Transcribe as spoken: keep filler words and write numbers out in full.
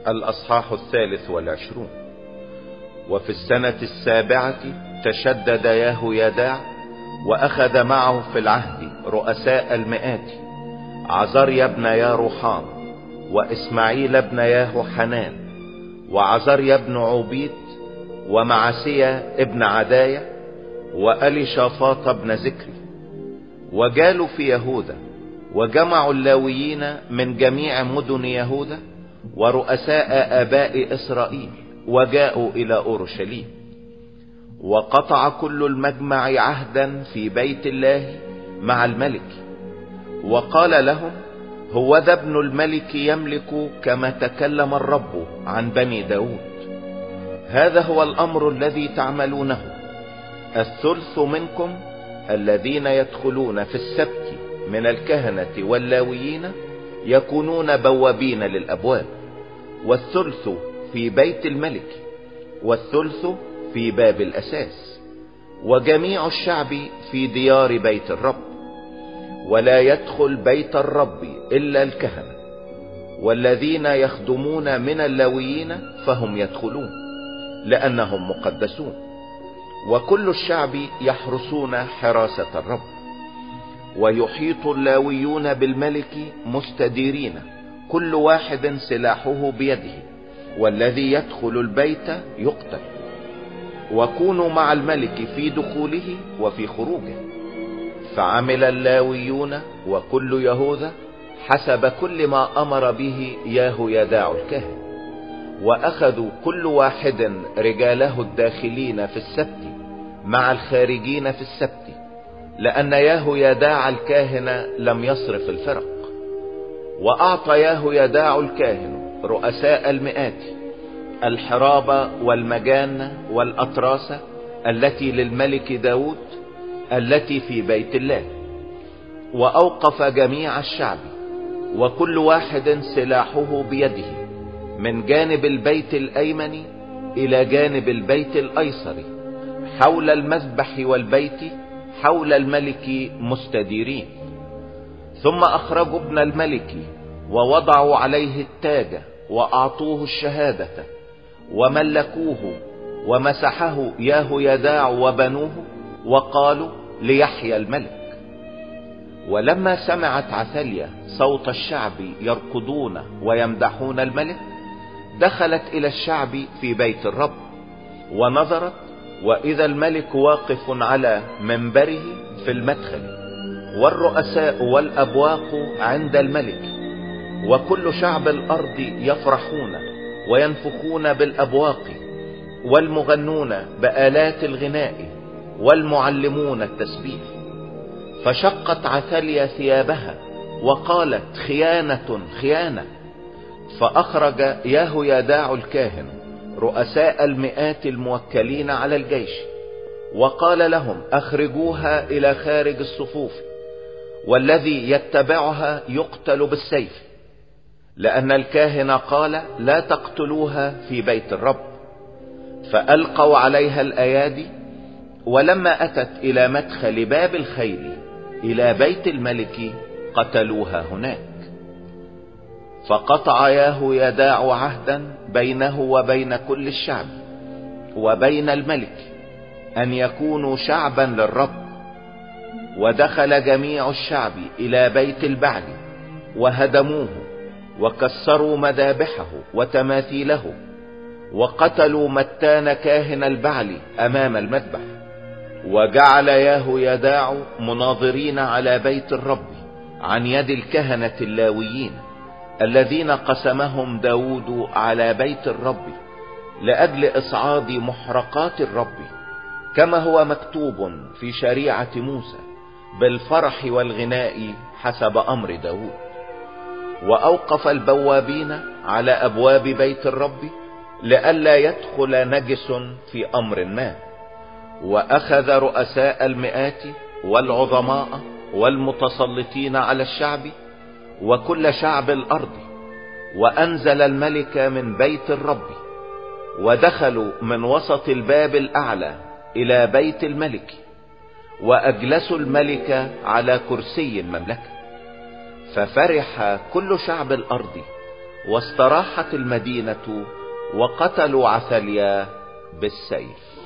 الأصحاح الثالث والعشرون. وفي السنة السابعة تشدد يهويداع وأخذ معه في العهد رؤساء المئات، عزريا بن ياروحام، وإسماعيل بن يهوحنان، وعزريا بن عبيد، ومعسيا ابن عدايا، وأليشافاط بن ذكري. وجالوا في يهوذا وجمعوا اللاويين من جميع مدن يهوذا ورؤساء آباء إسرائيل، وجاءوا إلى أورشليم. وقطع كل المجمع عهدا في بيت الله مع الملك، وقال لهم: هوذا ابن الملك يملك كما تكلم الرب عن بني داود. هذا هو الأمر الذي تعملونه: الثلث منكم الذين يدخلون في السبت من الكهنة واللاويين يكونون بوابين للأبواب، والثلث في بيت الملك، والثلث في باب الأساس، وجميع الشعب في ديار بيت الرب. ولا يدخل بيت الرب إلا الكهنة، والذين يخدمون من اللاويين فهم يدخلون لأنهم مقدسون، وكل الشعب يحرسون حراسة الرب. ويحيط اللاويون بالملك مستديرين، كل واحد سلاحه بيده، والذي يدخل البيت يقتل. وكونوا مع الملك في دخوله وفي خروجه. فعمل اللاويون وكل يهوذا حسب كل ما أمر به يهويداع الكاهن، وأخذوا كل واحد رجاله الداخلين في السبت مع الخارجين في السبت، لأن يهويداع الكاهن لم يصرف الفرق. وأعطى يهويداع الكاهن رؤساء المئات الحراب والمجان والأطراس التي للملك داود التي في بيت الله. وأوقف جميع الشعب وكل واحد سلاحه بيده من جانب البيت الأيمن إلى جانب البيت الأيسر حول المذبح والبيت حول الملك مستديرين. ثم أخرجوا ابن الملك ووضعوا عليه التاج وأعطوه الشهادة وملكوه، ومسحه يهويداع وبنوه وقالوا: ليحيى الملك. ولما سمعت عثاليا صوت الشعب يركضون ويمدحون الملك، دخلت إلى الشعب في بيت الرب، ونظرت وإذا الملك واقف على منبره في المدخل، والرؤساء والأبواق عند الملك، وكل شعب الأرض يفرحون وينفخون بالأبواق، والمغنون بآلات الغناء، والمعلمون التسبيح. فشقت عثاليا ثيابها وقالت: خيانة خيانة. فأخرج يهويداع الكاهن رؤساء المئات الموكلين على الجيش، وقال لهم: أخرجوها إلى خارج الصفوف، والذي يتبعها يقتل بالسيف، لأن الكاهن قال: لا تقتلوها في بيت الرب. فألقوا عليها الأيادي، ولما أتت إلى مدخل باب الخيل إلى بيت الملك قتلوها هناك. فقطع يهويداع عهدا بينه وبين كل الشعب وبين الملك أن يكونوا شعبا للرب. ودخل جميع الشعب إلى بيت البعل وهدموه، وكسروا مذابحه وتماثيله، وقتلوا متان كاهن البعل أمام المذبح. وجعل يهويداع مناظرين على بيت الرب عن يد الكهنة اللاويين الذين قسمهم داود على بيت الرب لأجل إصعاد محرقات الرب، كما هو مكتوب في شريعة موسى بالفرح والغناء حسب أمر داود. وأوقف البوابين على أبواب بيت الرب لئلا يدخل نجس في أمر ما. وأخذ رؤساء المئات والعظماء والمتسلطين على الشعب وكل شعب الأرض، وأنزل الملك من بيت الرب، ودخلوا من وسط الباب الأعلى إلى بيت الملك، وأجلسوا الملك على كرسي المملكة. ففرح كل شعب الأرض واستراحت المدينة وقتلوا عثاليا بالسيف.